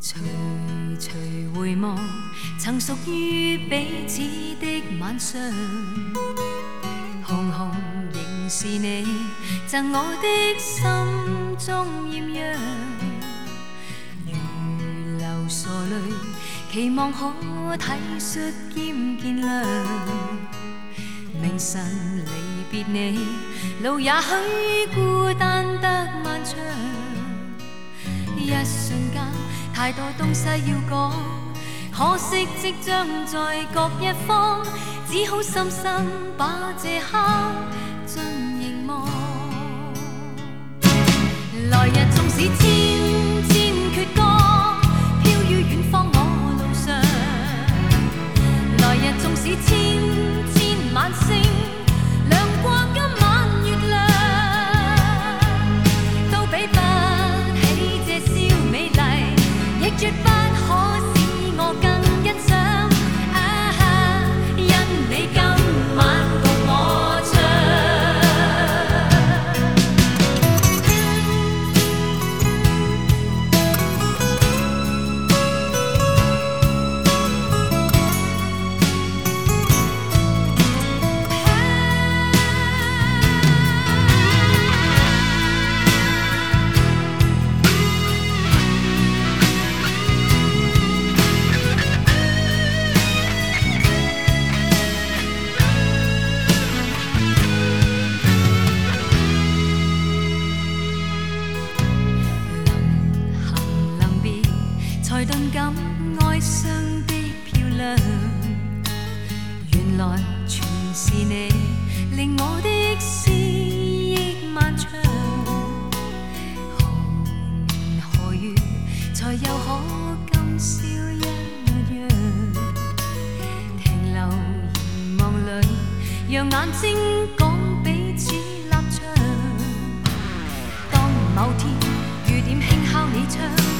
徐徐回望，曾属於彼此的晚上，紅紅仍是你贈我的心中豔陽，如流傻淚，期望可體恤兼見諒。明晨離別你，路也許孤單得漫長，一瞬間太多東西要講，可惜即將在各一方，只好深深把這刻盡凝望。來日縱使千千闕歌，飄於遠方我路上，來日縱使千千晚星，亮過今晚月亮，都比不起這宵美麗，亦絕不可使我更欣賞。因你今晚共我唱。才頓感哀傷的漂亮，原來全是你令我的思憶漫長。何年何月才又可今宵一樣，停留凝望裏，讓眼睛講彼此立場。當某天雨點輕敲你窗，